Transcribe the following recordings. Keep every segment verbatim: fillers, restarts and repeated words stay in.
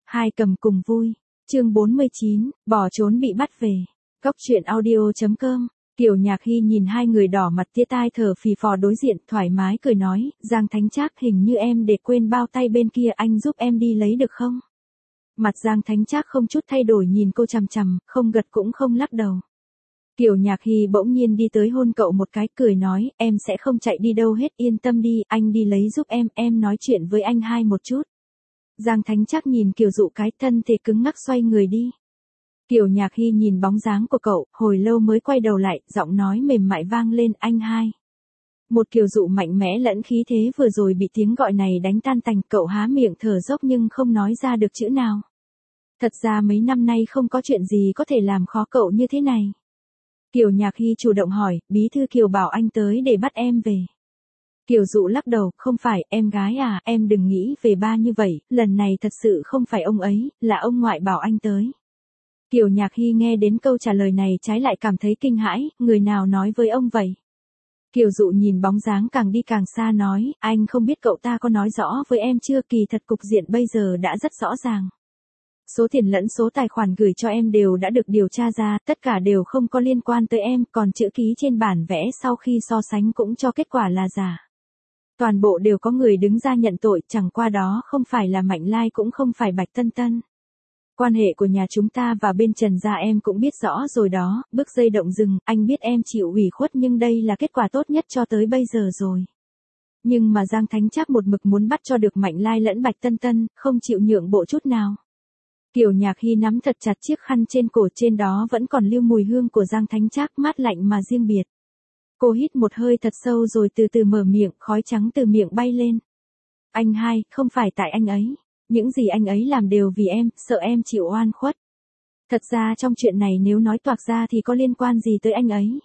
Hai cầm cùng vui. Chương bốn mươi chín, bỏ trốn bị bắt về. Cóc truyện audio chấm com. Kiều Nhạc Hy nhìn hai người đỏ mặt tía tai thở phì phò đối diện, thoải mái cười nói, Giang Thánh Trác, hình như em để quên bao tay bên kia, anh giúp em đi lấy được không? Mặt Giang Thánh Trác không chút thay đổi nhìn cô chằm chằm, không gật cũng không lắc đầu. Kiều Nhạc Hy bỗng nhiên đi tới hôn cậu một cái, cười nói, em sẽ không chạy đi đâu hết, yên tâm đi, anh đi lấy giúp em, em nói chuyện với anh hai một chút. Giang Thánh Trác nhìn Kiều Dụ cái, thân thể cứng ngắc xoay người đi. Kiều Nhạc Hy nhìn bóng dáng của cậu, hồi lâu mới quay đầu lại, giọng nói mềm mại vang lên, anh hai. Một Kiều Dụ mạnh mẽ lẫn khí thế vừa rồi bị tiếng gọi này đánh tan tành, cậu há miệng thở dốc nhưng không nói ra được chữ nào. Thật ra mấy năm nay không có chuyện gì có thể làm khó cậu như thế này. Kiều Nhạc Hy chủ động hỏi, bí thư Kiều bảo anh tới để bắt em về. Kiều Dụ lắc đầu, không phải, em gái à, em đừng nghĩ về ba như vậy, lần này thật sự không phải ông ấy, là ông ngoại bảo anh tới. Kiều Nhạc Hy nghe đến câu trả lời này trái lại cảm thấy kinh hãi, người nào nói với ông vậy? Kiều Dụ nhìn bóng dáng càng đi càng xa nói, anh không biết cậu ta có nói rõ với em chưa, kỳ thật cục diện bây giờ đã rất rõ ràng. Số tiền lẫn số tài khoản gửi cho em đều đã được điều tra ra, tất cả đều không có liên quan tới em, còn chữ ký trên bản vẽ sau khi so sánh cũng cho kết quả là giả. Toàn bộ đều có người đứng ra nhận tội, chẳng qua đó không phải là Mạnh Lai cũng không phải Bạch Tân Tân. Quan hệ của nhà chúng ta và bên Trần gia em cũng biết rõ rồi đó, bước dây động rừng, anh biết em chịu ủy khuất nhưng đây là kết quả tốt nhất cho tới bây giờ rồi. Nhưng mà Giang Thánh Trác một mực muốn bắt cho được Mạnh Lai lẫn Bạch Tân Tân, không chịu nhượng bộ chút nào. Kiều Nhạc Hy nắm thật chặt chiếc khăn trên cổ, trên đó vẫn còn lưu mùi hương của Giang Thánh Trác, mát lạnh mà riêng biệt. Cô hít một hơi thật sâu rồi từ từ mở miệng, khói trắng từ miệng bay lên. Anh hai, không phải tại anh ấy. Những gì anh ấy làm đều vì em, sợ em chịu oan khuất. Thật ra trong chuyện này nếu nói toạc ra thì có liên quan gì tới anh ấy.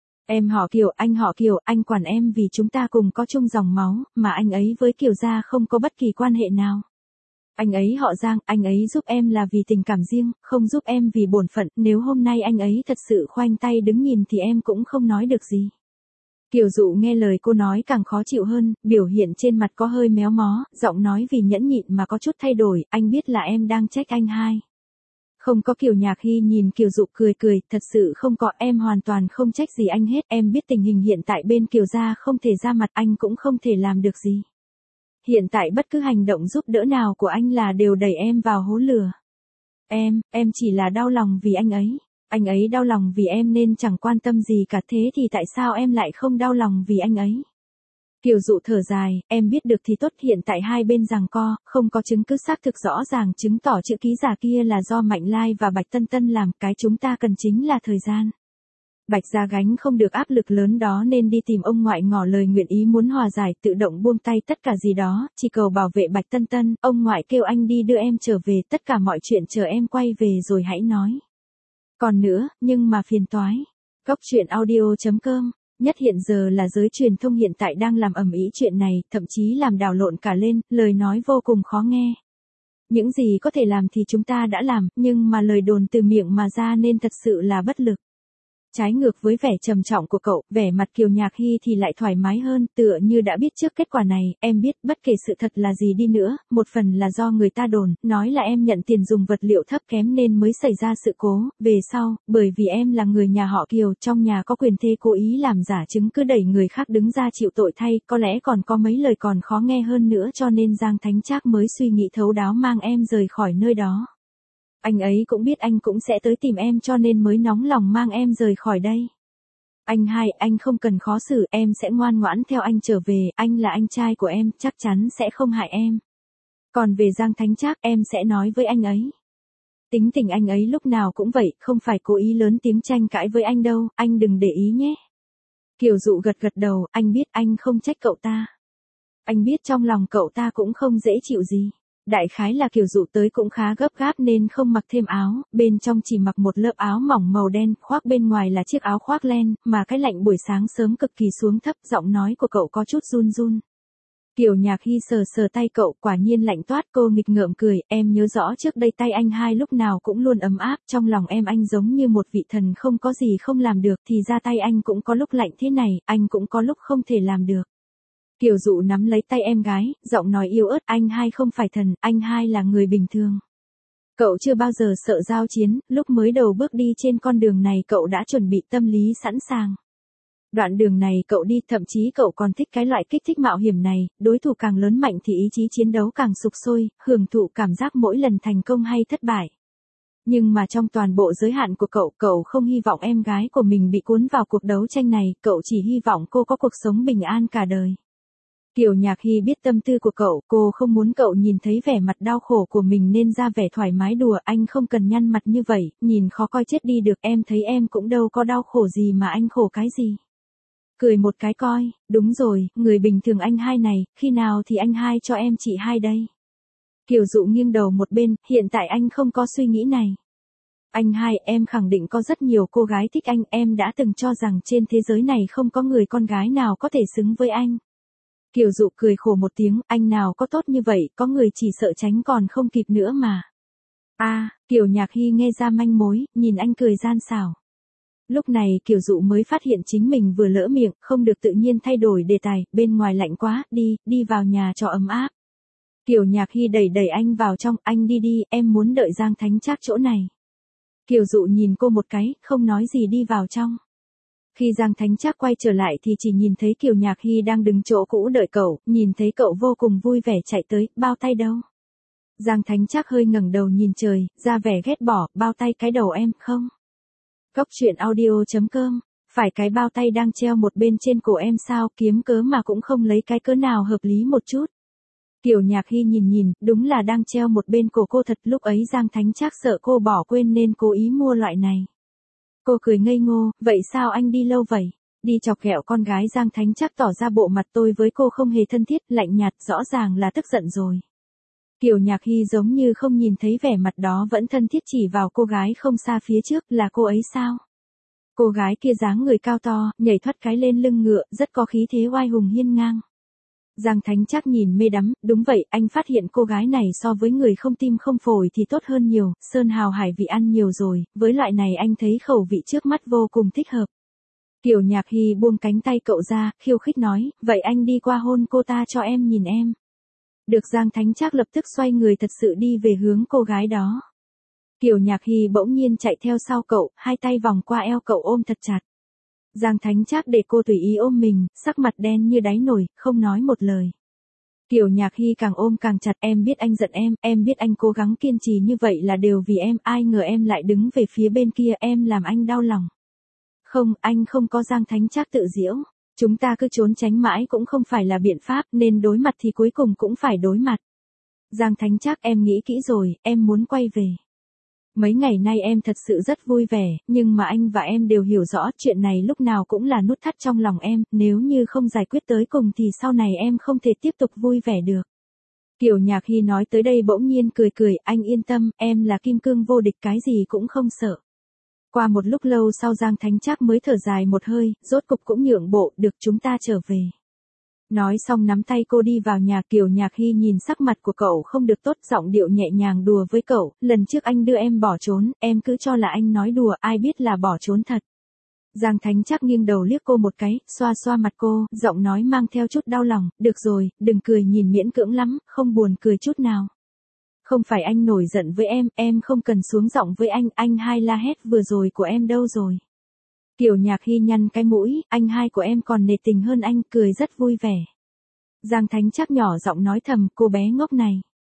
Em họ Kiều, anh họ Kiều, anh quản em vì chúng ta cùng có chung dòng máu, mà anh ấy với Kiều gia không có bất kỳ quan hệ nào. Anh ấy họ Giang, anh ấy giúp em là vì tình cảm riêng, không giúp em vì bổn phận, nếu hôm nay anh ấy thật sự khoanh tay đứng nhìn thì em cũng không nói được gì. Kiều Dụ nghe lời cô nói càng khó chịu hơn, biểu hiện trên mặt có hơi méo mó, giọng nói vì nhẫn nhịn mà có chút thay đổi, anh biết là em đang trách anh hai. Không có. Kiều Nhạc Hy nhìn Kiều Dụ cười cười, thật sự không có, em hoàn toàn không trách gì anh hết, em biết tình hình hiện tại bên Kiều gia không thể ra mặt, anh cũng không thể làm được gì. Hiện tại bất cứ hành động giúp đỡ nào của anh là đều đẩy em vào hố lửa. Em, em chỉ là đau lòng vì anh ấy. Anh ấy đau lòng vì em nên chẳng quan tâm gì cả, thế thì tại sao em lại không đau lòng vì anh ấy? Kiều Dụ thở dài, em biết được thì tốt, hiện tại hai bên giằng co, không có chứng cứ xác thực rõ ràng chứng tỏ chữ ký giả kia là do Mạnh Lai và Bạch Tân Tân làm, cái chúng ta cần chính là thời gian. Bạch gia gánh không được áp lực lớn đó nên đi tìm ông ngoại ngỏ lời nguyện ý muốn hòa giải, tự động buông tay tất cả gì đó, chỉ cầu bảo vệ Bạch Tân Tân, ông ngoại kêu anh đi đưa em trở về, tất cả mọi chuyện chờ em quay về rồi hãy nói. Còn nữa, nhưng mà phiền toái. Cóc truyện audio chấm com. Nhất hiện giờ là giới truyền thông hiện tại đang làm ầm ĩ chuyện này, thậm chí làm đảo lộn cả lên, lời nói vô cùng khó nghe. Những gì có thể làm thì chúng ta đã làm, nhưng mà lời đồn từ miệng mà ra nên thật sự là bất lực. Trái ngược với vẻ trầm trọng của cậu, vẻ mặt Kiều Nhạc Hy thì lại thoải mái hơn, tựa như đã biết trước kết quả này, em biết bất kể sự thật là gì đi nữa, một phần là do người ta đồn, nói là em nhận tiền dùng vật liệu thấp kém nên mới xảy ra sự cố, về sau, bởi vì em là người nhà họ Kiều, trong nhà có quyền thế cố ý làm giả chứng cứ đẩy người khác đứng ra chịu tội thay, có lẽ còn có mấy lời còn khó nghe hơn nữa cho nên Giang Thánh Trác mới suy nghĩ thấu đáo mang em rời khỏi nơi đó. Anh ấy cũng biết anh cũng sẽ tới tìm em cho nên mới nóng lòng mang em rời khỏi đây. Anh hai, anh không cần khó xử, em sẽ ngoan ngoãn theo anh trở về, anh là anh trai của em, chắc chắn sẽ không hại em. Còn về Giang Thánh Trác, em sẽ nói với anh ấy. Tính tình anh ấy lúc nào cũng vậy, không phải cố ý lớn tiếng tranh cãi với anh đâu, anh đừng để ý nhé. Kiều Dụ gật gật đầu, anh biết, anh không trách cậu ta. Anh biết trong lòng cậu ta cũng không dễ chịu gì. Đại khái là Kiều Dụ tới cũng khá gấp gáp nên không mặc thêm áo, bên trong chỉ mặc một lớp áo mỏng màu đen, khoác bên ngoài là chiếc áo khoác len, mà cái lạnh buổi sáng sớm cực kỳ xuống thấp, giọng nói của cậu có chút run run. Kiều Nhạc Hy sờ sờ tay cậu, quả nhiên lạnh toát, cô nghịch ngợm cười, em nhớ rõ trước đây tay anh hai lúc nào cũng luôn ấm áp, trong lòng em anh giống như một vị thần không có gì không làm được, thì ra tay anh cũng có lúc lạnh thế này, anh cũng có lúc không thể làm được. Kiều Dụ nắm lấy tay em gái, giọng nói yếu ớt, anh hai không phải thần, anh hai là người bình thường. Cậu chưa bao giờ sợ giao chiến, lúc mới đầu bước đi trên con đường này cậu đã chuẩn bị tâm lý sẵn sàng. Đoạn đường này cậu đi, thậm chí cậu còn thích cái loại kích thích mạo hiểm này, đối thủ càng lớn mạnh thì ý chí chiến đấu càng sục sôi, hưởng thụ cảm giác mỗi lần thành công hay thất bại. Nhưng mà trong toàn bộ giới hạn của cậu, cậu không hy vọng em gái của mình bị cuốn vào cuộc đấu tranh này, cậu chỉ hy vọng cô có cuộc sống bình an cả đời. Kiều Nhạc Hy biết tâm tư của cậu, cô không muốn cậu nhìn thấy vẻ mặt đau khổ của mình nên ra vẻ thoải mái đùa, anh không cần nhăn mặt như vậy, nhìn khó coi chết đi được, em thấy em cũng đâu có đau khổ gì mà anh khổ cái gì. Cười một cái coi, đúng rồi, người bình thường anh hai này, khi nào thì anh hai cho em chị hai đây. Kiều Dụ nghiêng đầu một bên, hiện tại anh không có suy nghĩ này. Anh hai, em khẳng định có rất nhiều cô gái thích anh, em đã từng cho rằng trên thế giới này không có người con gái nào có thể xứng với anh. Kiều Dụ cười khổ một tiếng, anh nào có tốt như vậy, có người chỉ sợ tránh còn không kịp nữa mà. A, à, Kiều Nhạc Hy nghe ra manh mối, nhìn anh cười gian xảo. Lúc này Kiều Dụ mới phát hiện chính mình vừa lỡ miệng, không được tự nhiên thay đổi đề tài, bên ngoài lạnh quá, đi, đi vào nhà cho ấm áp. Kiều Nhạc Hy đẩy đẩy anh vào trong, anh đi đi, em muốn đợi Giang Thánh Trác chỗ này. Kiều Dụ nhìn cô một cái, không nói gì đi vào trong. Khi Giang Thánh Trác quay trở lại thì chỉ nhìn thấy Kiều Nhạc Hy đang đứng chỗ cũ đợi cậu, nhìn thấy cậu vô cùng vui vẻ chạy tới, bao tay đâu? Giang Thánh Trác hơi ngẩng đầu nhìn trời, ra vẻ ghét bỏ, bao tay cái đầu em, không? Cốc truyện audio chấm com, phải cái bao tay đang treo một bên trên cổ em sao, kiếm cớ mà cũng không lấy cái cớ nào hợp lý một chút. Kiều Nhạc Hy nhìn nhìn, đúng là đang treo một bên cổ cô thật, lúc ấy Giang Thánh Trác sợ cô bỏ quên nên cố ý mua loại này. Cô cười ngây ngô, vậy sao anh đi lâu vậy? Đi chọc ghẹo con gái. Giang Thánh Trác tỏ ra bộ mặt tôi với cô không hề thân thiết, lạnh nhạt, rõ ràng là tức giận rồi. Kiều Nhạc Hy giống như không nhìn thấy vẻ mặt đó, vẫn thân thiết chỉ vào cô gái không xa phía trước, là cô ấy sao? Cô gái kia dáng người cao to, nhảy thoát cái lên lưng ngựa, rất có khí thế oai hùng hiên ngang. Giang Thánh Trác nhìn mê đắm, đúng vậy, anh phát hiện cô gái này so với người không tim không phổi thì tốt hơn nhiều, sơn hào hải vị ăn nhiều rồi, với loại này anh thấy khẩu vị trước mắt vô cùng thích hợp. Kiều Nhạc Hy buông cánh tay cậu ra, khiêu khích nói, vậy anh đi qua hôn cô ta cho em nhìn em. Được. Giang Thánh Trác lập tức xoay người thật sự đi về hướng cô gái đó. Kiều Nhạc Hy bỗng nhiên chạy theo sau cậu, hai tay vòng qua eo cậu ôm thật chặt. Giang Thánh Trác để cô tùy ý ôm mình, sắc mặt đen như đáy nồi, không nói một lời. Kiều Nhạc Hy càng ôm càng chặt, em biết anh giận em, em biết anh cố gắng kiên trì như vậy là đều vì em, ai ngờ em lại đứng về phía bên kia, em làm anh đau lòng. Không, anh không có. Giang Thánh Trác tự giễu, chúng ta cứ trốn tránh mãi cũng không phải là biện pháp, nên đối mặt thì cuối cùng cũng phải đối mặt. Giang Thánh Trác, em nghĩ kỹ rồi, em muốn quay về. Mấy ngày nay em thật sự rất vui vẻ, nhưng mà anh và em đều hiểu rõ chuyện này lúc nào cũng là nút thắt trong lòng em, nếu như không giải quyết tới cùng thì sau này em không thể tiếp tục vui vẻ được. Kiều Nhạc Hy nói tới đây bỗng nhiên cười cười, anh yên tâm, em là kim cương vô địch, cái gì cũng không sợ. Qua một lúc lâu sau Giang Thánh Trác mới thở dài một hơi, rốt cục cũng nhượng bộ, được, chúng ta trở về. Nói xong nắm tay cô đi vào nhà. Kiều Nhạc Hy nhìn sắc mặt của cậu không được tốt, giọng điệu nhẹ nhàng đùa với cậu, lần trước anh đưa em bỏ trốn, em cứ cho là anh nói đùa, ai biết là bỏ trốn thật. Giang Thánh Trác nghiêng đầu liếc cô một cái, xoa xoa mặt cô, giọng nói mang theo chút đau lòng, được rồi, đừng cười nhìn miễn cưỡng lắm, không buồn cười chút nào. Không phải anh nổi giận với em, em không cần xuống giọng với anh, anh hai la hét vừa rồi của em đâu rồi. Kiều Nhạc Hy nhăn cái mũi, anh hai của em còn nề tình hơn anh, cười rất vui vẻ. Giang Thánh Trác nhỏ giọng nói thầm, cô bé ngốc này.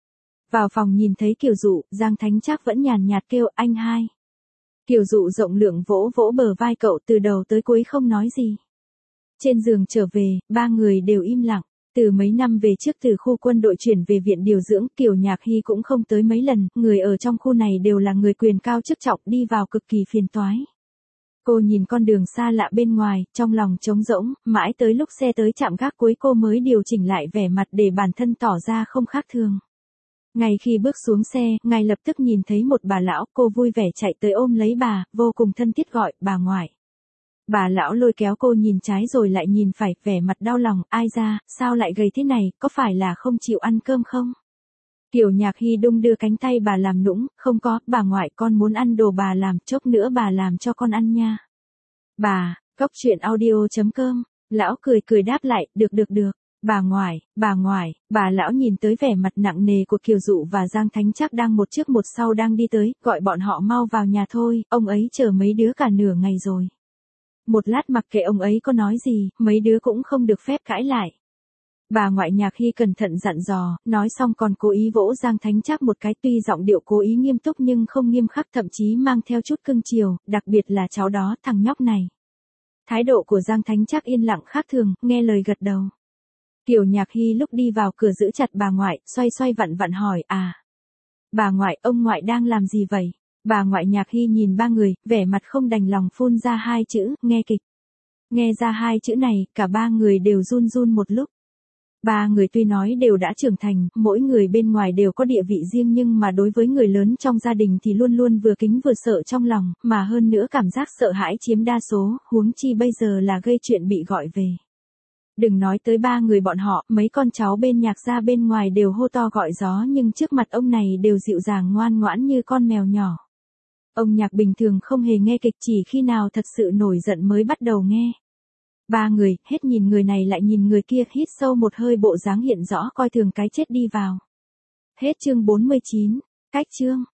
Vào phòng nhìn thấy Kiều Dụ, Giang Thánh Trác vẫn nhàn nhạt kêu, anh hai. Kiều Dụ rộng lượng vỗ vỗ bờ vai cậu, từ đầu tới cuối không nói gì. Trên giường trở về, ba người đều im lặng. Từ mấy năm về trước từ khu quân đội chuyển về viện điều dưỡng, Kiều Nhạc Hy cũng không tới mấy lần, người ở trong khu này đều là người quyền cao chức trọng, đi vào cực kỳ phiền toái. Cô nhìn con đường xa lạ bên ngoài, trong lòng trống rỗng, mãi tới lúc xe tới trạm gác cuối cô mới điều chỉnh lại vẻ mặt để bản thân tỏ ra không khác thường. Ngay khi bước xuống xe, ngay lập tức nhìn thấy một bà lão, cô vui vẻ chạy tới ôm lấy bà, vô cùng thân thiết gọi, bà ngoại. Bà lão lôi kéo cô nhìn trái rồi lại nhìn phải, vẻ mặt đau lòng, ai ra, sao lại gầy thế này, có phải là không chịu ăn cơm không? Kiều Nhạc Hy đung đưa cánh tay bà làm nũng, không có, bà ngoại con muốn ăn đồ bà làm, chốc nữa bà làm cho con ăn nha. Bà, cốc truyện audio chấm com, lão cười cười đáp lại, được được được, Bà ngoại, bà ngoại, bà lão nhìn tới vẻ mặt nặng nề của Kiều Dụ và Giang Thánh Trác đang một trước một sau đang đi tới, gọi bọn họ mau vào nhà thôi, ông ấy chờ mấy đứa cả nửa ngày rồi. Một lát mặc kệ ông ấy có nói gì, mấy đứa cũng không được phép cãi lại. Bà ngoại Nhạc Hy cẩn thận dặn dò, nói xong còn cố ý vỗ Giang Thánh Trác một cái, tuy giọng điệu cố ý nghiêm túc nhưng không nghiêm khắc, thậm chí mang theo chút cưng chiều, đặc biệt là cháu đó, thằng nhóc này. Thái độ của Giang Thánh Trác yên lặng khác thường, nghe lời gật đầu. Kiều Nhạc Hy lúc đi vào cửa giữ chặt bà ngoại, xoay xoay vặn vặn hỏi, à. Bà ngoại, ông ngoại đang làm gì vậy? Bà ngoại Nhạc Hy nhìn ba người, vẻ mặt không đành lòng phun ra hai chữ, nghe kịch. Nghe ra hai chữ này, cả ba người đều run run một lúc. Ba người tuy nói đều đã trưởng thành, mỗi người bên ngoài đều có địa vị riêng nhưng mà đối với người lớn trong gia đình thì luôn luôn vừa kính vừa sợ trong lòng, mà hơn nữa cảm giác sợ hãi chiếm đa số, huống chi bây giờ là gây chuyện bị gọi về. Đừng nói tới ba người bọn họ, mấy con cháu bên Nhạc gia bên ngoài đều hô to gọi gió nhưng trước mặt ông này đều dịu dàng ngoan ngoãn như con mèo nhỏ. Ông Nhạc bình thường không hề nghe kịch, chỉ khi nào thật sự nổi giận mới bắt đầu nghe. Ba người, hết nhìn người này lại nhìn người kia, hít sâu một hơi, bộ dáng hiện rõ coi thường cái chết đi vào. Hết chương bốn mươi chín, cách chương.